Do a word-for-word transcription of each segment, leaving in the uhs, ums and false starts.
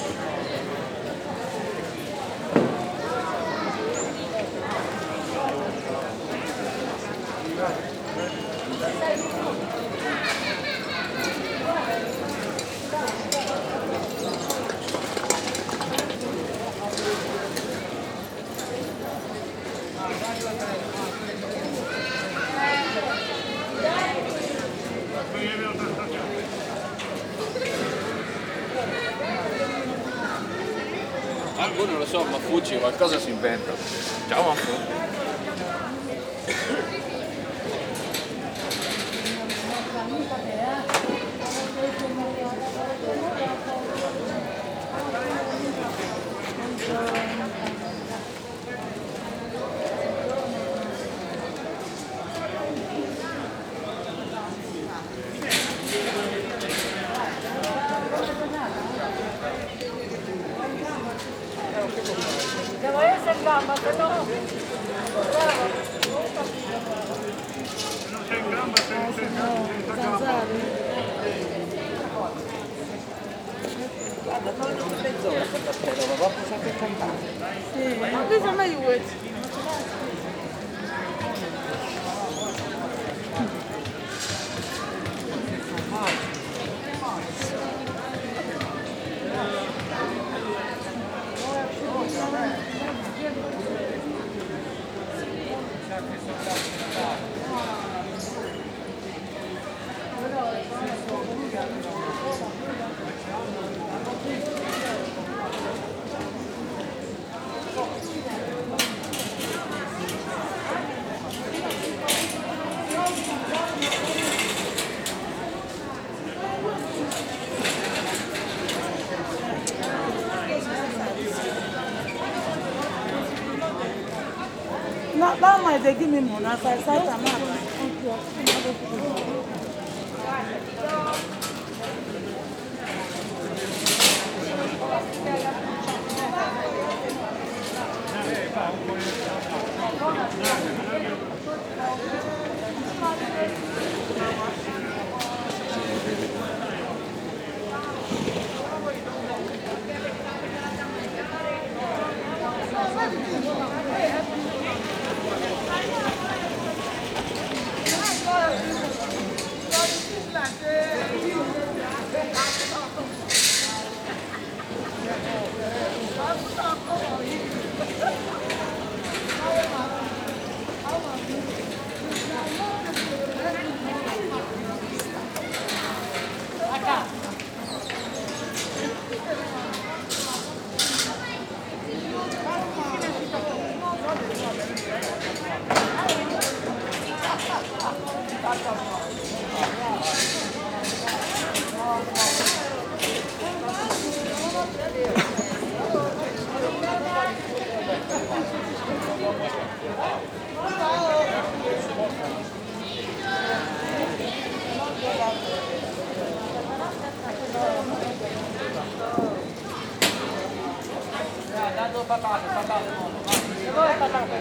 Boh, non lo so, Maffucci qualcosa si inventa. Ciao Maffucci. Devo essere in gamba, se no... Non sei in gamba, sei senza gamba. Guarda, torno per mezz'ora per la sera, ma va a passare a cantare. Sì, ma questo mi aiuta. No, that might they give me money. As I said, I'm not. Dato patate, patate, no. Dove patate?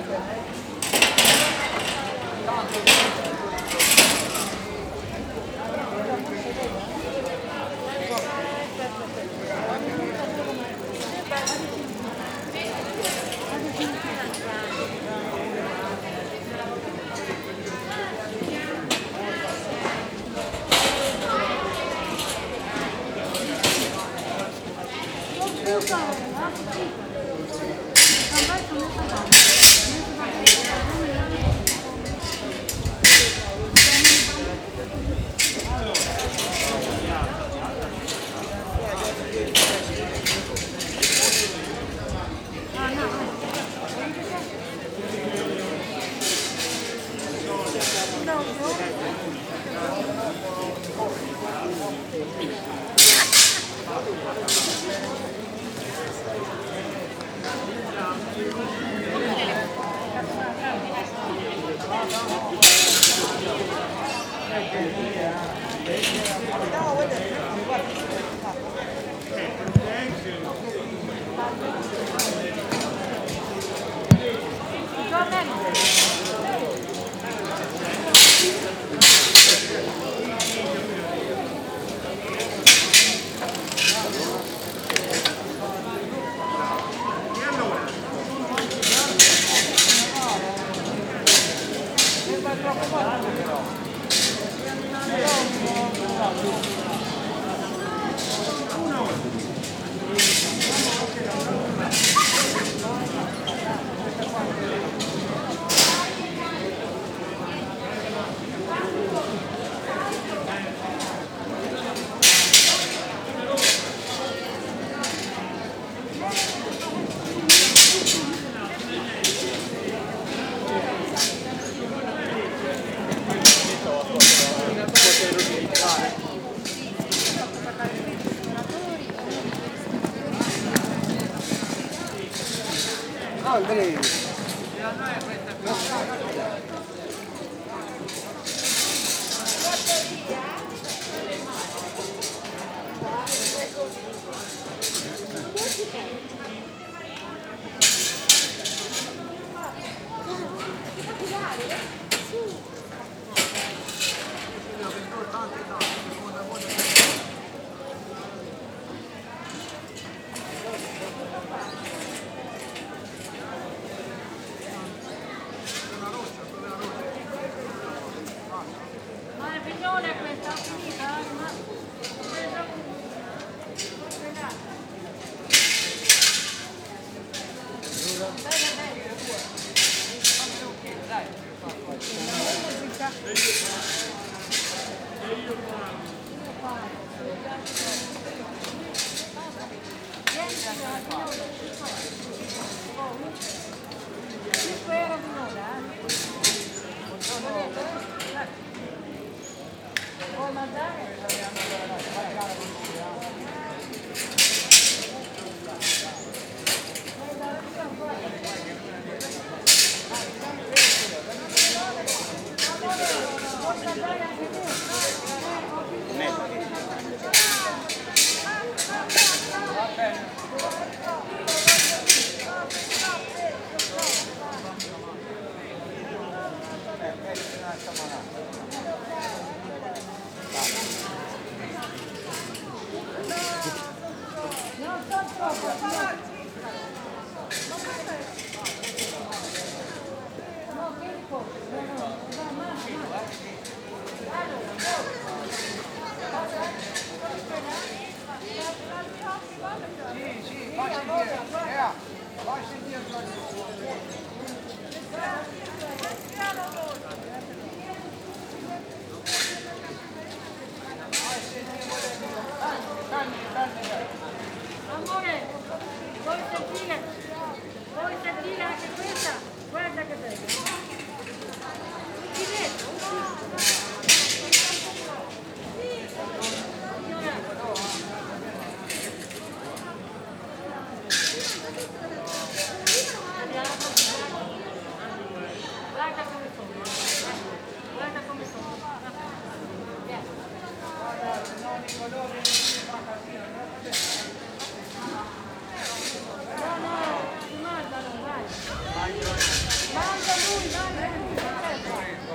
Andrea. Ma è pignone questa, ho finita? Ma... cinque euro di un'ora, vuoi mangiare? Amore, vuoi sentire? Vuoi sentire anche questa? Guarda che bella. Ti vedo? Guarda come sono. Guarda come sono. No, no, ti mandano, vai. Manda lui, manda lui.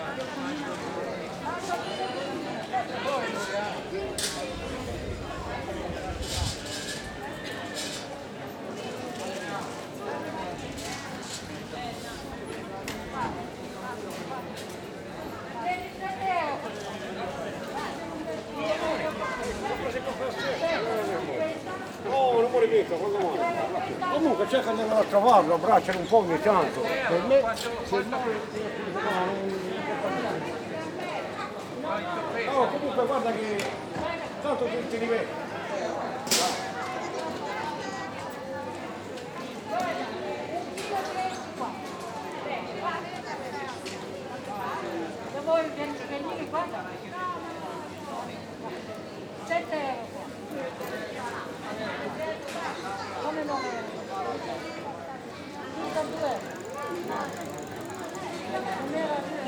Oh, non muore mica, quando muore. Comunque cerca di andare a trovarlo, abbracciare un po' ogni tanto. Per me, se no, no, comunque guarda che tanto ti, ti diverti. Se vuoi venire qua, sette euro. Come nove euro? Tutta due euro. Non era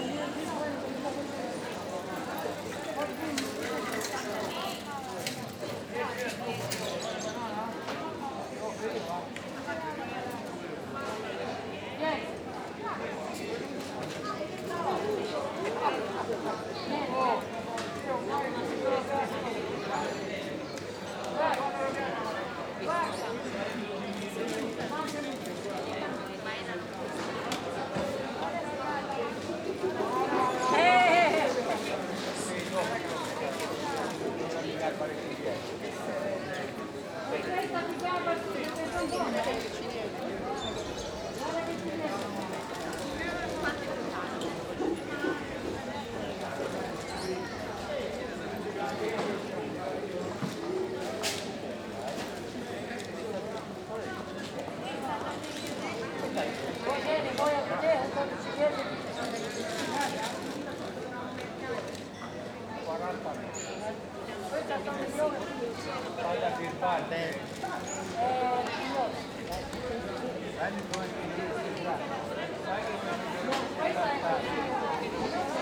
Bene. Questa è